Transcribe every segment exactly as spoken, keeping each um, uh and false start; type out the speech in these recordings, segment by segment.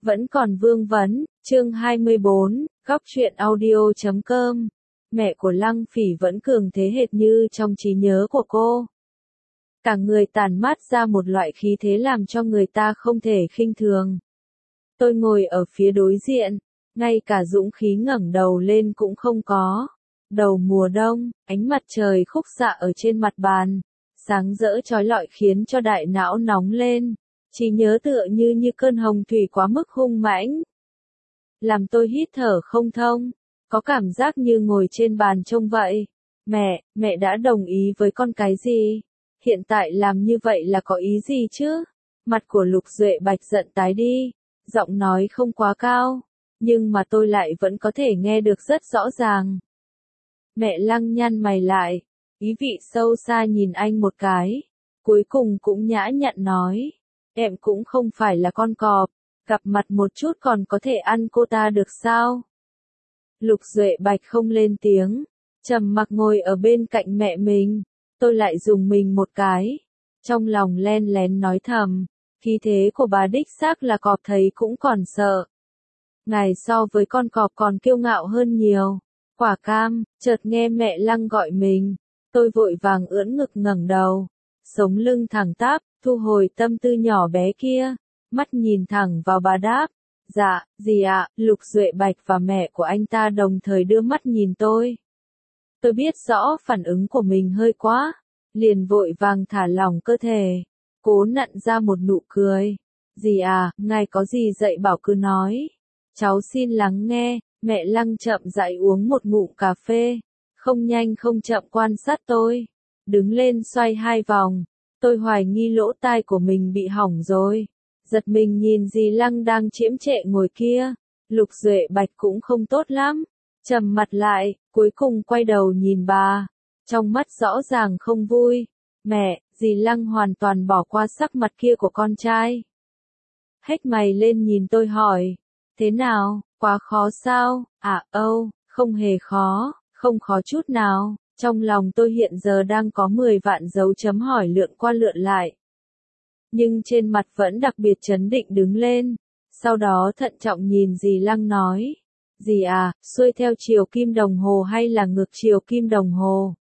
Vẫn còn vương vấn, chương hai mươi bốn, góc truyện audio chấm com. Mẹ của Lăng Phỉ vẫn cường thế hệt như trong trí nhớ của cô. Cả người tản mát ra một loại khí thế làm cho người ta không thể khinh thường. Tôi ngồi ở phía đối diện, ngay cả dũng khí ngẩng đầu lên cũng không có. Đầu mùa đông, ánh mặt trời khúc xạ ở trên mặt bàn, sáng rỡ chói lọi khiến cho đại não nóng lên. Trí nhớ tựa như như cơn hồng thủy quá mức hung mãnh. Làm tôi hít thở không thông, có cảm giác như ngồi trên bàn trông vậy. Mẹ, mẹ đã đồng ý với con cái gì? Hiện tại làm như vậy là có ý gì chứ? Mặt của Lục Duệ Bạch giận tái đi, giọng nói không quá cao, nhưng mà tôi lại vẫn có thể nghe được rất rõ ràng. Mẹ Lăng nhăn mày lại, ý vị sâu xa nhìn anh một cái, cuối cùng cũng nhã nhặn nói. Em cũng không phải là con cọp, gặp mặt một chút còn có thể ăn cô ta được sao? Lục Duệ Bạch không lên tiếng, trầm mặc ngồi ở bên cạnh mẹ mình, tôi lại dùng mình một cái, trong lòng len lén nói thầm, khí thế của bà đích xác là cọp thấy cũng còn sợ. Ngài so với con cọp còn kiêu ngạo hơn nhiều. Quả cam, chợt nghe mẹ Lăng gọi mình, tôi vội vàng ưỡn ngực ngẩng đầu, sống lưng thẳng tắp, thu hồi tâm tư nhỏ bé kia, mắt nhìn thẳng vào bà đáp, dạ, gì ạ? Lục Duệ Bạch và mẹ của anh ta đồng thời đưa mắt nhìn tôi. Tôi biết rõ phản ứng của mình hơi quá, liền vội vàng thả lỏng cơ thể, cố nặn ra một nụ cười. Dì à, ngài có gì dạy bảo cứ nói. Cháu xin lắng nghe. Mẹ Lăng chậm rãi uống một ngụm cà phê, không nhanh không chậm quan sát tôi, đứng lên xoay hai vòng. Tôi hoài nghi lỗ tai của mình bị hỏng rồi, giật mình nhìn dì Lăng đang chiếm trệ ngồi kia. Lục Duệ Bạch cũng không tốt lắm, trầm mặt lại, cuối cùng quay đầu nhìn bà, trong mắt rõ ràng không vui. Mẹ, dì Lăng hoàn toàn bỏ qua sắc mặt kia của con trai, hếch mày lên nhìn tôi hỏi, thế nào? Quá khó sao? À, âu, không hề khó, không khó chút nào. Trong lòng tôi hiện giờ đang có mười vạn dấu chấm hỏi lượn qua lượn lại. Nhưng trên mặt vẫn đặc biệt trấn định đứng lên. Sau đó thận trọng nhìn dì Lăng nói. Dì à, xuôi theo chiều kim đồng hồ hay là ngược chiều kim đồng hồ?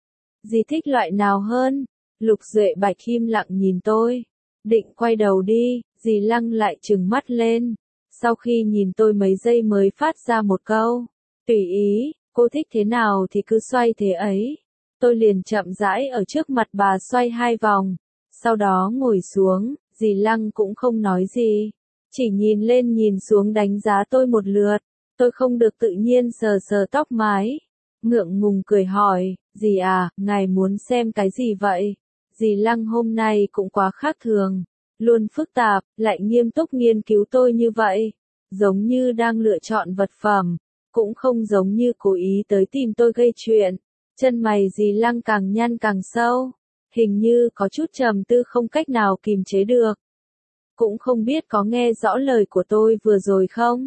Dì thích loại nào hơn? Lục Duệ Bạch im lặng nhìn tôi. Định quay đầu đi, dì Lăng lại trừng mắt lên. Sau khi nhìn tôi mấy giây mới phát ra một câu, tùy ý, cô thích thế nào thì cứ xoay thế ấy. Tôi liền chậm rãi ở trước mặt bà xoay hai vòng, sau đó ngồi xuống, dì Lăng cũng không nói gì, chỉ nhìn lên nhìn xuống đánh giá tôi một lượt. Tôi không được tự nhiên sờ sờ tóc mái, ngượng ngùng cười hỏi, dì à, ngài muốn xem cái gì vậy? Dì Lăng hôm nay cũng quá khác thường. Luôn phức tạp, lại nghiêm túc nghiên cứu tôi như vậy, giống như đang lựa chọn vật phẩm, cũng không giống như cố ý tới tìm tôi gây chuyện. Chân mày dì Lăng càng nhăn càng sâu, hình như có chút trầm tư không cách nào kìm chế được. Cũng không biết có nghe rõ lời của tôi vừa rồi không?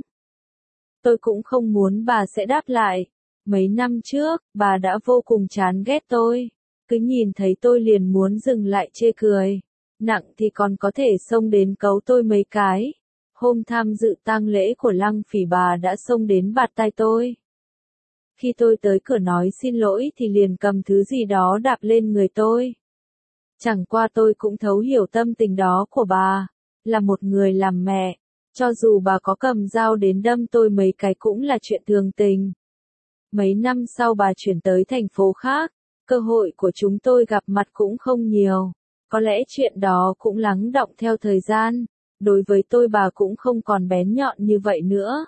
Tôi cũng không muốn bà sẽ đáp lại. Mấy năm trước, bà đã vô cùng chán ghét tôi, cứ nhìn thấy tôi liền muốn dừng lại chê cười. Nặng thì còn có thể xông đến cấu tôi mấy cái. Hôm tham dự tang lễ của Lăng Phỉ bà đã xông đến bạt tai tôi. Khi tôi tới cửa nói xin lỗi thì liền cầm thứ gì đó đạp lên người tôi. Chẳng qua tôi cũng thấu hiểu tâm tình đó của bà. Là một người làm mẹ, cho dù bà có cầm dao đến đâm tôi mấy cái cũng là chuyện thường tình. Mấy năm sau bà chuyển tới thành phố khác, cơ hội của chúng tôi gặp mặt cũng không nhiều. Có lẽ chuyện đó cũng lắng đọng theo thời gian, đối với tôi bà cũng không còn bén nhọn như vậy nữa.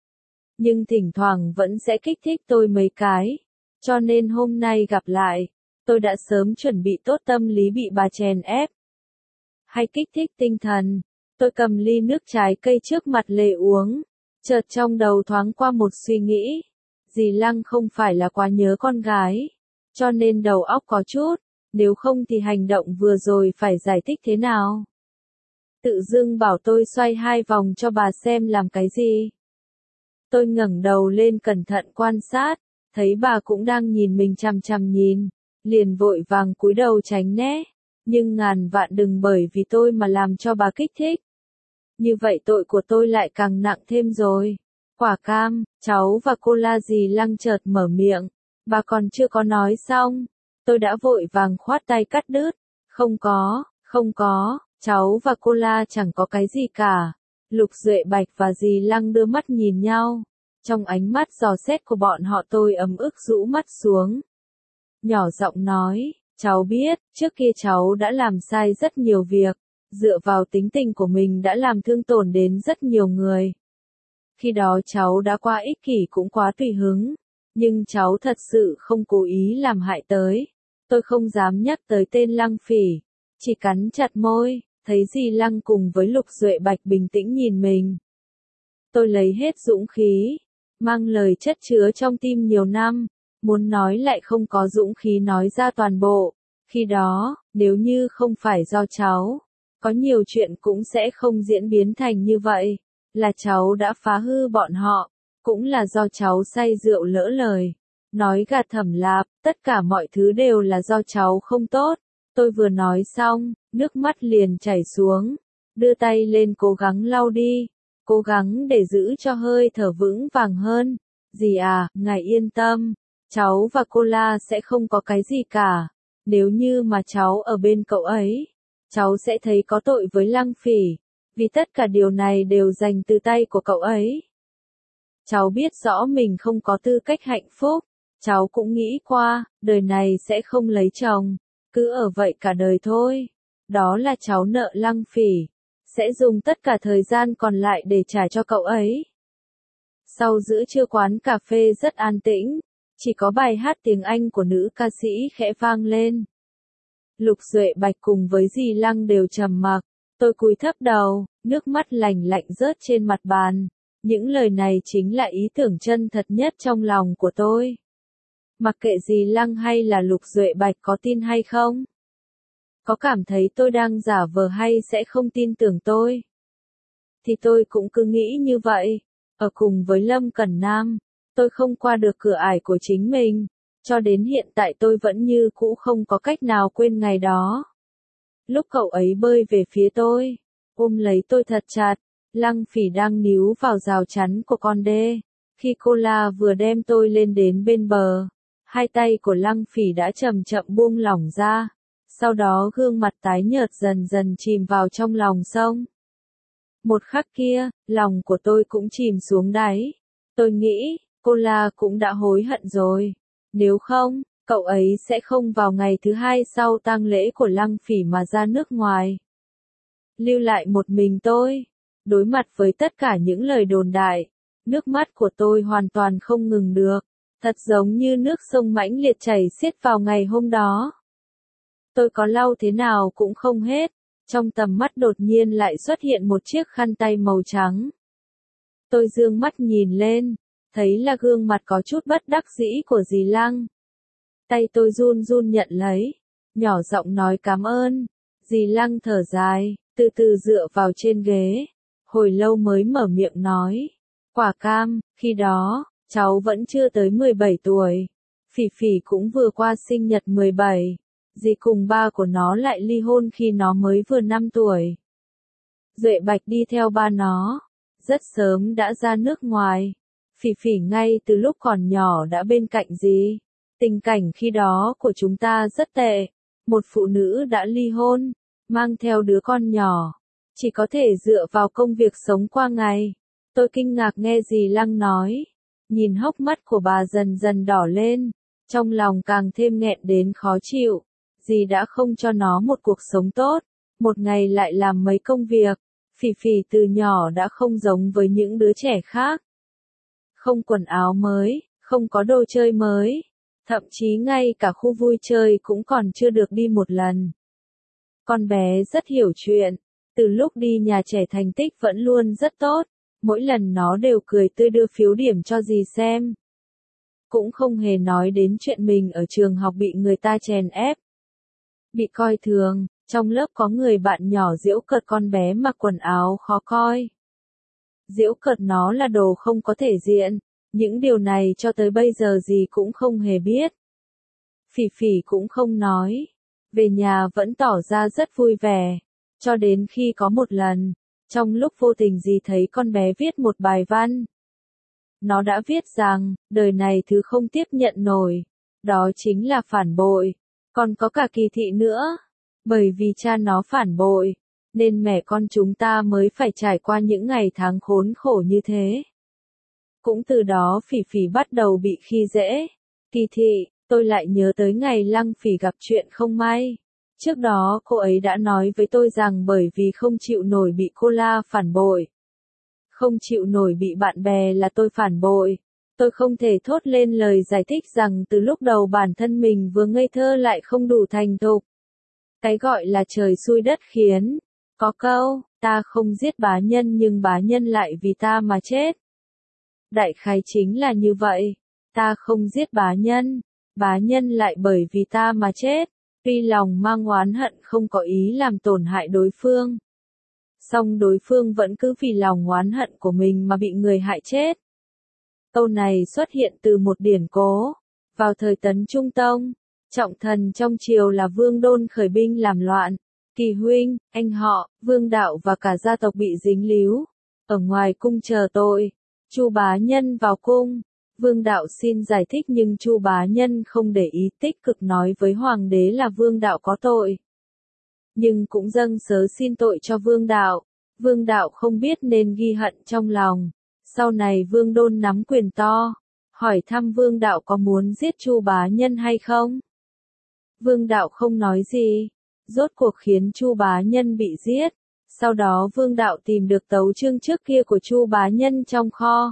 Nhưng thỉnh thoảng vẫn sẽ kích thích tôi mấy cái, cho nên hôm nay gặp lại, tôi đã sớm chuẩn bị tốt tâm lý bị bà chèn ép. Hay kích thích tinh thần, tôi cầm ly nước trái cây trước mặt lề uống, chợt trong đầu thoáng qua một suy nghĩ, dì Lăng không phải là quá nhớ con gái, cho nên đầu óc có chút. Nếu không thì hành động vừa rồi phải giải thích thế nào? Tự dưng bảo tôi xoay hai vòng cho bà xem làm cái gì? Tôi ngẩng đầu lên cẩn thận quan sát, thấy bà cũng đang nhìn mình chằm chằm nhìn, liền vội vàng cúi đầu tránh né. Nhưng ngàn vạn đừng bởi vì tôi mà làm cho bà kích thích. Như vậy tội của tôi lại càng nặng thêm rồi. Quả cam, cháu và cola dì Lăng chợt mở miệng. Bà còn chưa có nói xong. Tôi đã vội vàng khoát tay cắt đứt. Không có, không có, cháu và cola chẳng có cái gì cả. Lục Duệ Bạch và dì Lăng đưa mắt nhìn nhau. Trong ánh mắt dò xét của bọn họ tôi ấm ức rũ mắt xuống. Nhỏ giọng nói, cháu biết, trước kia cháu đã làm sai rất nhiều việc. Dựa vào tính tình của mình đã làm thương tổn đến rất nhiều người. Khi đó cháu đã quá ích kỷ cũng quá tùy hứng. Nhưng cháu thật sự không cố ý làm hại tới. Tôi không dám nhắc tới tên Lăng Phỉ. Chỉ cắn chặt môi, thấy dì Lăng cùng với Lục Duệ Bạch bình tĩnh nhìn mình. Tôi lấy hết dũng khí, mang lời chất chứa trong tim nhiều năm, muốn nói lại không có dũng khí nói ra toàn bộ. Khi đó, nếu như không phải do cháu, có nhiều chuyện cũng sẽ không diễn biến thành như vậy. Là cháu đã phá hư bọn họ, cũng là do cháu say rượu lỡ lời. Nói gạt Thẩm Lạp, tất cả mọi thứ đều là do cháu không tốt. Tôi vừa nói xong, nước mắt liền chảy xuống, đưa tay lên cố gắng lau đi, cố gắng để giữ cho hơi thở vững vàng hơn. Dì à, ngài yên tâm, cháu và cola sẽ không có cái gì cả. Nếu như mà cháu ở bên cậu ấy, cháu sẽ thấy có tội với Lăng Phỉ, vì tất cả điều này đều dành từ tay của cậu ấy. Cháu biết rõ mình không có tư cách hạnh phúc, cháu cũng nghĩ qua, đời này sẽ không lấy chồng, cứ ở vậy cả đời thôi. Đó là cháu nợ Lăng Phỉ, sẽ dùng tất cả thời gian còn lại để trả cho cậu ấy. Sau giữa trưa quán cà phê rất an tĩnh, chỉ có bài hát tiếng Anh của nữ ca sĩ khẽ vang lên. Lục Duệ Bạch cùng với dì Lăng đều trầm mặc, tôi cúi thấp đầu, nước mắt lành lạnh rớt trên mặt bàn. Những lời này chính là ý tưởng chân thật nhất trong lòng của tôi. Mặc kệ dì Lăng hay là Lục Duệ Bạch có tin hay không, có cảm thấy tôi đang giả vờ hay sẽ không tin tưởng tôi, thì tôi cũng cứ nghĩ như vậy. Ở cùng với Lâm Cẩn Nam, tôi không qua được cửa ải của chính mình. Cho đến hiện tại tôi vẫn như cũ không có cách nào quên ngày đó. Lúc cậu ấy bơi về phía tôi, ôm lấy tôi thật chặt, Lăng Phỉ đang níu vào rào chắn của con đê. Khi cola vừa đem tôi lên đến bên bờ, hai tay của Lăng Phỉ đã chậm chậm buông lỏng ra. Sau đó gương mặt tái nhợt dần dần chìm vào trong lòng sông. Một khắc kia, lòng của tôi cũng chìm xuống đáy. Tôi nghĩ, cola cũng đã hối hận rồi. Nếu không, cậu ấy sẽ không vào ngày thứ hai sau tang lễ của Lăng Phỉ mà ra nước ngoài. Lưu lại một mình tôi, đối mặt với tất cả những lời đồn đại, nước mắt của tôi hoàn toàn không ngừng được, thật giống như nước sông mãnh liệt chảy xiết vào ngày hôm đó. Tôi có lau thế nào cũng không hết, trong tầm mắt đột nhiên lại xuất hiện một chiếc khăn tay màu trắng. Tôi dương mắt nhìn lên, thấy là gương mặt có chút bất đắc dĩ của dì Lăng. Tay tôi run run nhận lấy, nhỏ giọng nói cảm ơn. Dì Lăng thở dài, từ từ dựa vào trên ghế, hồi lâu mới mở miệng nói. Quả cam, khi đó, cháu vẫn chưa tới mười bảy tuổi. Phỉ Phỉ cũng vừa qua sinh nhật mười bảy. Dì cùng ba của nó lại ly hôn khi nó mới vừa năm tuổi. Duệ Bạch đi theo ba nó, rất sớm đã ra nước ngoài. Phỉ Phỉ ngay từ lúc còn nhỏ đã bên cạnh dì. Tình cảnh khi đó của chúng ta rất tệ. Một phụ nữ đã ly hôn, mang theo đứa con nhỏ, chỉ có thể dựa vào công việc sống qua ngày. Tôi kinh ngạc nghe dì Lăng nói, nhìn hốc mắt của bà dần dần đỏ lên, trong lòng càng thêm nghẹn đến khó chịu. Dì đã không cho nó một cuộc sống tốt, một ngày lại làm mấy công việc. Phỉ Phỉ từ nhỏ đã không giống với những đứa trẻ khác. Không quần áo mới, không có đồ chơi mới, thậm chí ngay cả khu vui chơi cũng còn chưa được đi một lần. Con bé rất hiểu chuyện, từ lúc đi nhà trẻ thành tích vẫn luôn rất tốt, mỗi lần nó đều cười tươi đưa phiếu điểm cho dì xem. Cũng không hề nói đến chuyện mình ở trường học bị người ta chèn ép, bị coi thường, trong lớp có người bạn nhỏ giễu cợt con bé mặc quần áo khó coi. Giễu cợt nó là đồ không có thể diện, những điều này cho tới bây giờ dì cũng không hề biết. Phỉ Phỉ cũng không nói, về nhà vẫn tỏ ra rất vui vẻ, cho đến khi có một lần, Trong lúc vô tình dì thấy con bé viết một bài văn. Nó đã viết rằng, đời này thứ không tiếp nhận nổi, đó chính là phản bội, còn có cả kỳ thị nữa. Bởi vì cha nó phản bội, nên mẹ con chúng ta mới phải trải qua những ngày tháng khốn khổ như thế. Cũng từ đó Phỉ Phỉ bắt đầu bị khi dễ, kỳ thị. Tôi lại nhớ tới ngày Lăng Phỉ gặp chuyện không may. Trước đó cô ấy đã nói với tôi rằng bởi vì không chịu nổi bị cô La phản bội, không chịu nổi bị bạn bè là tôi phản bội. Tôi không thể thốt lên lời giải thích rằng từ lúc đầu bản thân mình vừa ngây thơ lại không đủ thành thục. Cái gọi là trời xui đất khiến. Có câu, ta không giết bá nhân nhưng bá nhân lại vì ta mà chết. Đại khái chính là như vậy. Ta không giết bá nhân, bá nhân lại bởi vì ta mà chết. Tuy lòng mang oán hận không có ý làm tổn hại đối phương, song đối phương vẫn cứ vì lòng oán hận của mình mà bị người hại chết. Câu này xuất hiện từ một điển cố. Vào thời Tấn Trung Tông, trọng thần trong triều là Vương Đôn khởi binh làm loạn. Kỳ huynh, anh họ, Vương Đạo và cả gia tộc bị dính líu. Ở ngoài cung chờ tội. Chu bá nhân vào cung. Vương Đạo xin giải thích nhưng Chu bá nhân không để ý, tích cực nói với hoàng đế là Vương Đạo có tội. Nhưng cũng dâng sớ xin tội cho Vương Đạo. Vương Đạo không biết nên ghi hận trong lòng. Sau này Vương Đôn nắm quyền to, hỏi thăm Vương Đạo có muốn giết Chu bá nhân hay không. Vương Đạo không nói gì, rốt cuộc khiến Chu bá nhân bị giết. Sau đó Vương Đạo tìm được tấu chương trước kia của Chu bá nhân trong kho.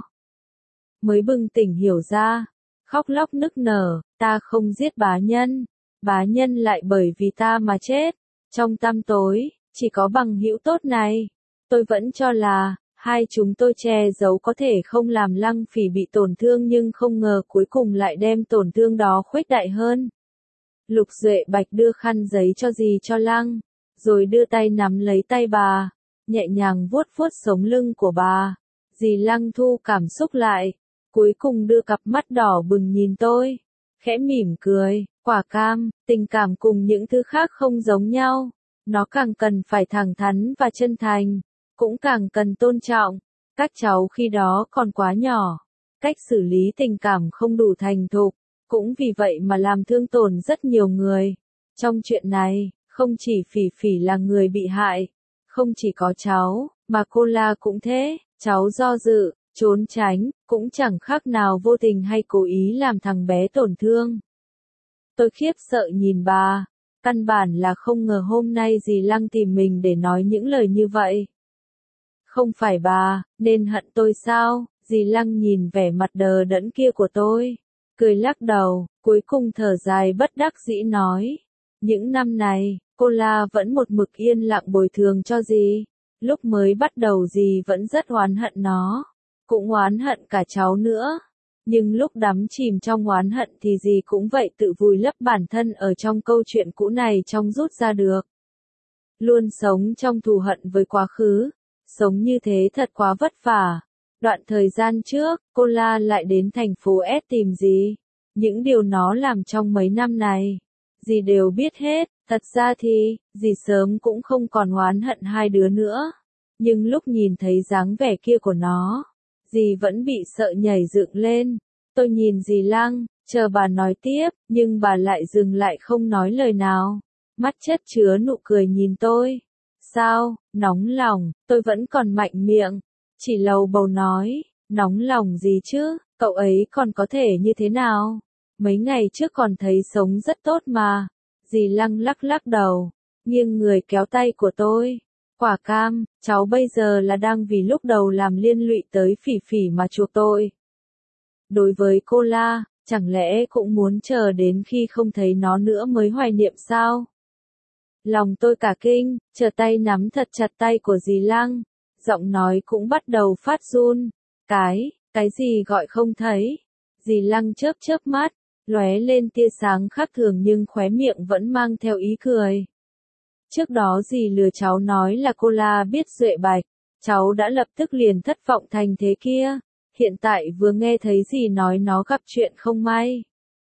Mới bừng tỉnh hiểu ra, khóc lóc nức nở, ta không giết bá nhân, bá nhân lại bởi vì ta mà chết. Trong tăm tối, chỉ có bằng hữu tốt này, tôi vẫn cho là, hai chúng tôi che giấu có thể không làm Lăng Phỉ bị tổn thương nhưng không ngờ cuối cùng lại đem tổn thương đó khuếch đại hơn. Lục Duệ Bạch đưa khăn giấy cho dì cho Lăng, rồi đưa tay nắm lấy tay bà, nhẹ nhàng vuốt vuốt sống lưng của bà. Dì Lăng thu cảm xúc lại, cuối cùng đưa cặp mắt đỏ bừng nhìn tôi, khẽ mỉm cười, quả cam, tình cảm cùng những thứ khác không giống nhau, nó càng cần phải thẳng thắn và chân thành, cũng càng cần tôn trọng. Các cháu khi đó còn quá nhỏ, cách xử lý tình cảm không đủ thành thục, cũng vì vậy mà làm thương tổn rất nhiều người. Trong chuyện này, không chỉ Phỉ Phỉ là người bị hại, không chỉ có cháu, mà cô La cũng thế, cháu do dự, trốn tránh, cũng chẳng khác nào vô tình hay cố ý làm thằng bé tổn thương. Tôi khiếp sợ nhìn bà, căn bản là không ngờ hôm nay dì Lăng tìm mình để nói những lời như vậy. Không phải bà, nên hận tôi sao? Dì Lăng nhìn vẻ mặt đờ đẫn kia của tôi, cười lắc đầu, cuối cùng thở dài bất đắc dĩ nói. Những năm này, cô La vẫn một mực yên lặng bồi thường cho dì. Lúc mới bắt đầu dì vẫn rất oán hận nó, cũng oán hận cả cháu nữa. Nhưng lúc đắm chìm trong oán hận thì dì cũng vậy tự vùi lấp bản thân ở trong câu chuyện cũ này trong rút ra được. Luôn sống trong thù hận với quá khứ, sống như thế thật quá vất vả. Đoạn thời gian trước, cô La lại đến thành phố S tìm dì. Những điều nó làm trong mấy năm này, dì đều biết hết. Thật ra thì, dì sớm cũng không còn oán hận hai đứa nữa. Nhưng lúc nhìn thấy dáng vẻ kia của nó, dì vẫn bị sợ nhảy dựng lên. Tôi nhìn dì Lăng, chờ bà nói tiếp, nhưng bà lại dừng lại không nói lời nào. Mắt chất chứa nụ cười nhìn tôi. Sao, nóng lòng, tôi vẫn còn mạnh miệng. Chỉ lầu bầu nói, nóng lòng gì chứ, cậu ấy còn có thể như thế nào? Mấy ngày trước còn thấy sống rất tốt mà. Dì Lăng lắc lắc đầu, nghiêng người kéo tay của tôi. Quả cam, cháu bây giờ là đang vì lúc đầu làm liên lụy tới Phỉ Phỉ mà chuộc tội. Đối với cô La, chẳng lẽ cũng muốn chờ đến khi không thấy nó nữa mới hoài niệm sao? Lòng tôi cả kinh, trở tay nắm thật chặt tay của dì Lăng, giọng nói cũng bắt đầu phát run. Cái, cái gì gọi không thấy? Dì Lăng chớp chớp mắt, lóe lên tia sáng khác thường nhưng khóe miệng vẫn mang theo ý cười. Trước đó dì lừa cháu nói là cô La biết Duệ Bạch, cháu đã lập tức liền thất vọng thành thế kia. Hiện tại vừa nghe thấy dì nói nó gặp chuyện không may,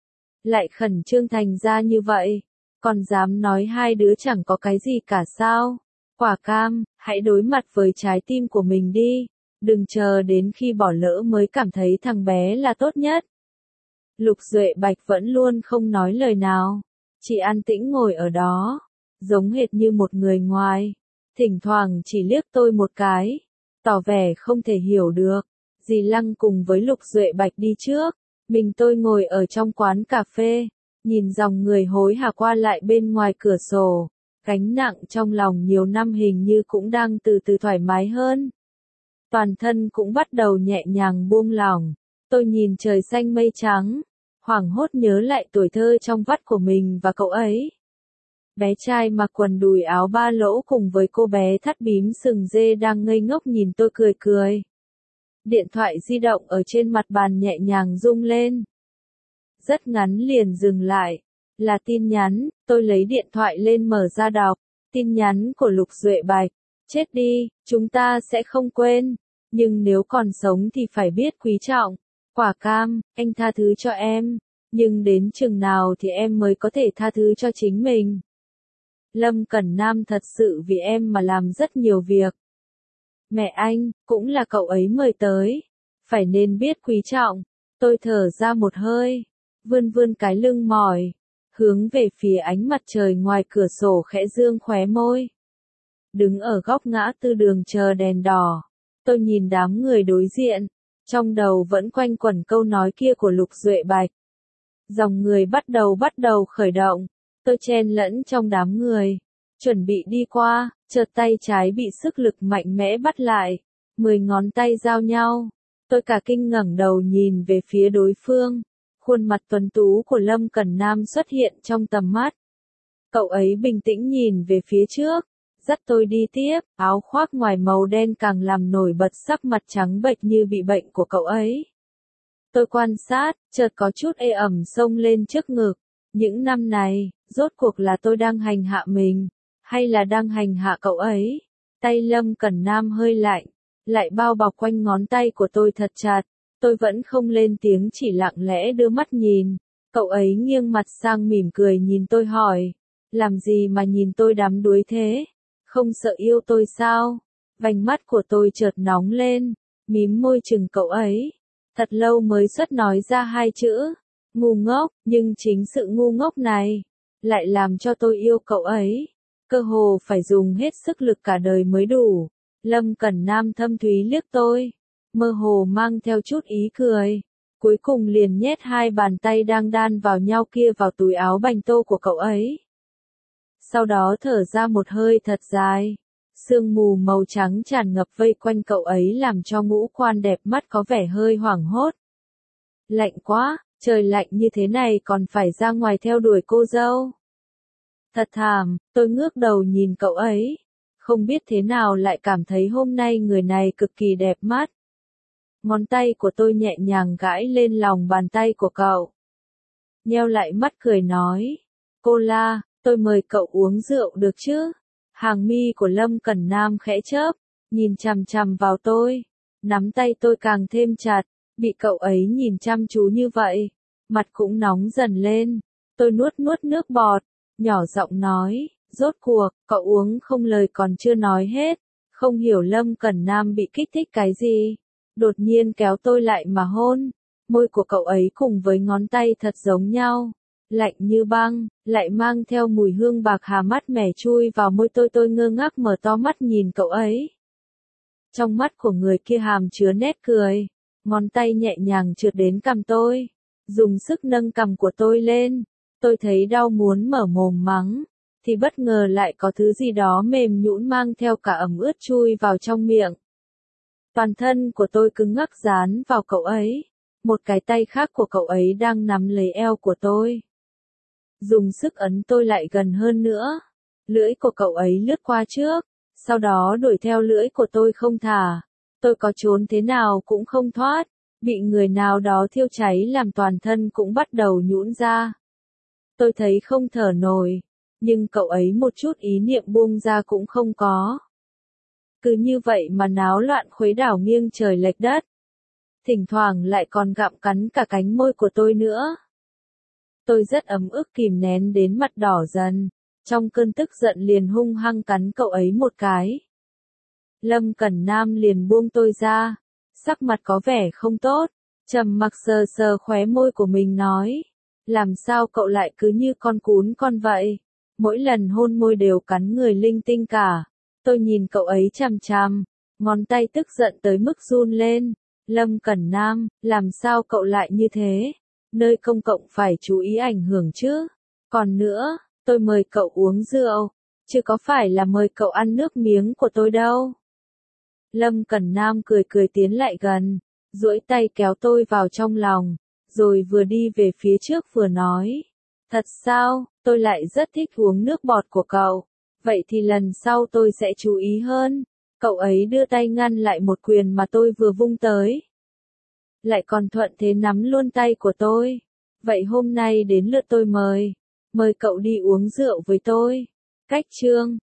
lại khẩn trương thành ra như vậy, còn dám nói hai đứa chẳng có cái gì cả sao? Quả cam, hãy đối mặt với trái tim của mình đi. Đừng chờ đến khi bỏ lỡ mới cảm thấy thằng bé là tốt nhất. Lục Duệ Bạch vẫn luôn không nói lời nào. Chỉ an tĩnh ngồi ở đó. Giống hệt như một người ngoài. Thỉnh thoảng chỉ liếc tôi một cái. Tỏ vẻ không thể hiểu được. Dì Lăng cùng với Lục Duệ Bạch đi trước. Mình tôi ngồi ở trong quán cà phê. Nhìn dòng người hối hả qua lại bên ngoài cửa sổ. Gánh nặng trong lòng nhiều năm hình như cũng đang từ từ thoải mái hơn. Toàn thân cũng bắt đầu nhẹ nhàng buông lỏng. Tôi nhìn trời xanh mây trắng. Hoảng hốt nhớ lại tuổi thơ trong vắt của mình và cậu ấy. Bé trai mặc quần đùi áo ba lỗ cùng với cô bé thắt bím sừng dê đang ngây ngốc nhìn tôi cười cười. Điện thoại di động ở trên mặt bàn nhẹ nhàng rung lên. Rất ngắn liền dừng lại. Là tin nhắn, tôi lấy điện thoại lên mở ra đọc. Tin nhắn của Lục Duệ Bạch. Chết đi, chúng ta sẽ không quên. Nhưng nếu còn sống thì phải biết quý trọng. Quả cam, anh tha thứ cho em. Nhưng đến chừng nào thì em mới có thể tha thứ cho chính mình. Lâm Cẩn Nam thật sự vì em mà làm rất nhiều việc. Mẹ anh, cũng là cậu ấy mời tới. Phải nên biết quý trọng. Tôi thở ra một hơi. Vươn vươn cái lưng mỏi. Hướng về phía ánh mặt trời ngoài cửa sổ khẽ dương khóe môi. Đứng ở góc ngã tư đường chờ đèn đỏ. Tôi nhìn đám người đối diện. Trong đầu vẫn quanh quẩn câu nói kia của Lục Duệ Bạch. Dòng người bắt đầu bắt đầu khởi động. Tôi chen lẫn trong đám người. Chuẩn bị đi qua, chợt tay trái bị sức lực mạnh mẽ bắt lại. Mười ngón tay giao nhau. Tôi cả kinh ngẩng đầu nhìn về phía đối phương. Khuôn mặt tuấn tú của Lâm Cẩn Nam xuất hiện trong tầm mắt. Cậu ấy bình tĩnh nhìn về phía trước. Dắt tôi đi tiếp, áo khoác ngoài màu đen càng làm nổi bật sắc mặt trắng bệch như bị bệnh của cậu ấy. Tôi quan sát, chợt có chút ê ẩm xông lên trước ngực. Những năm này, rốt cuộc là tôi đang hành hạ mình, hay là đang hành hạ cậu ấy? Tay Lâm Cẩn Nam hơi lạnh, lại bao bọc quanh ngón tay của tôi thật chặt. Tôi vẫn không lên tiếng chỉ lặng lẽ đưa mắt nhìn. Cậu ấy nghiêng mặt sang mỉm cười nhìn tôi hỏi. Làm gì mà nhìn tôi đắm đuối thế? Không sợ yêu tôi sao? Vành mắt của tôi chợt nóng lên. Mím môi chừng cậu ấy. Thật lâu mới xuất nói ra hai chữ. Ngu ngốc, nhưng chính sự ngu ngốc này. Lại làm cho tôi yêu cậu ấy. Cơ hồ phải dùng hết sức lực cả đời mới đủ. Lâm Cẩn Nam thâm thúy liếc tôi. Mơ hồ mang theo chút ý cười. Cuối cùng liền nhét hai bàn tay đang đan vào nhau kia vào túi áo bành tô của cậu ấy. Sau đó thở ra một hơi thật dài. Sương mù màu trắng tràn ngập vây quanh cậu ấy làm cho ngũ quan đẹp mắt có vẻ hơi hoảng hốt. Lạnh quá, trời lạnh như thế này còn phải ra ngoài theo đuổi cô dâu. Thật thảm, tôi ngước đầu nhìn cậu ấy. Không biết thế nào lại cảm thấy hôm nay người này cực kỳ đẹp mắt. Ngón tay của tôi nhẹ nhàng gãi lên lòng bàn tay của cậu. Nheo lại mắt cười nói. Cô La, tôi mời cậu uống rượu được chứ? Hàng mi của Lâm Cẩn Nam khẽ chớp, nhìn chằm chằm vào tôi. Nắm tay tôi càng thêm chặt, bị cậu ấy nhìn chăm chú như vậy. Mặt cũng nóng dần lên. Tôi nuốt nuốt nước bọt, nhỏ giọng nói. Rốt cuộc, cậu uống không lời còn chưa nói hết. Không hiểu Lâm Cẩn Nam bị kích thích cái gì. Đột nhiên kéo tôi lại mà hôn. Môi của cậu ấy cùng với ngón tay thật giống nhau. Lạnh như băng, lại mang theo mùi hương bạc hà mát mẻ chui vào môi tôi. Tôi ngơ ngác mở to mắt nhìn cậu ấy. Trong mắt của người kia hàm chứa nét cười. Ngón tay nhẹ nhàng trượt đến cằm tôi. Dùng sức nâng cằm của tôi lên. Tôi thấy đau muốn mở mồm mắng. Thì bất ngờ lại có thứ gì đó mềm nhũn mang theo cả ẩm ướt chui vào trong miệng. Toàn thân của tôi cứng ngắc dán vào cậu ấy. Một cái tay khác của cậu ấy đang nắm lấy eo của tôi. Dùng sức ấn tôi lại gần hơn nữa. Lưỡi của cậu ấy lướt qua trước. Sau đó đuổi theo lưỡi của tôi không thả. Tôi có trốn thế nào cũng không thoát. Bị người nào đó thiêu cháy làm toàn thân cũng bắt đầu nhũn ra. Tôi thấy không thở nổi. Nhưng cậu ấy một chút ý niệm buông ra cũng không có. Cứ như vậy mà náo loạn khuấy đảo nghiêng trời lệch đất. Thỉnh thoảng lại còn gặm cắn cả cánh môi của tôi nữa. Tôi rất ấm ức kìm nén đến mặt đỏ dần. trong cơn tức giận liền hung hăng cắn cậu ấy một cái. Lâm Cẩn Nam liền buông tôi ra, sắc mặt có vẻ không tốt, trầm mặc sờ sờ khóe môi của mình nói, làm sao cậu lại cứ như con cún con vậy, mỗi lần hôn môi đều cắn người linh tinh cả. Tôi nhìn cậu ấy chằm chằm, ngón tay tức giận tới mức run lên. Lâm Cẩn Nam, làm sao cậu lại như thế? Nơi công cộng phải chú ý ảnh hưởng chứ. Còn nữa, tôi mời cậu uống rượu, chứ có phải là mời cậu ăn nước miếng của tôi đâu. Lâm Cẩn Nam cười cười tiến lại gần, duỗi tay kéo tôi vào trong lòng, rồi vừa đi về phía trước vừa nói. Thật sao, tôi lại rất thích uống nước bọt của cậu. Vậy thì lần sau tôi sẽ chú ý hơn. Cậu ấy đưa tay ngăn lại một quyền mà tôi vừa vung tới. Lại còn thuận thế nắm luôn tay của tôi. Vậy hôm nay đến lượt tôi mời. Mời cậu đi uống rượu với tôi. Cách chương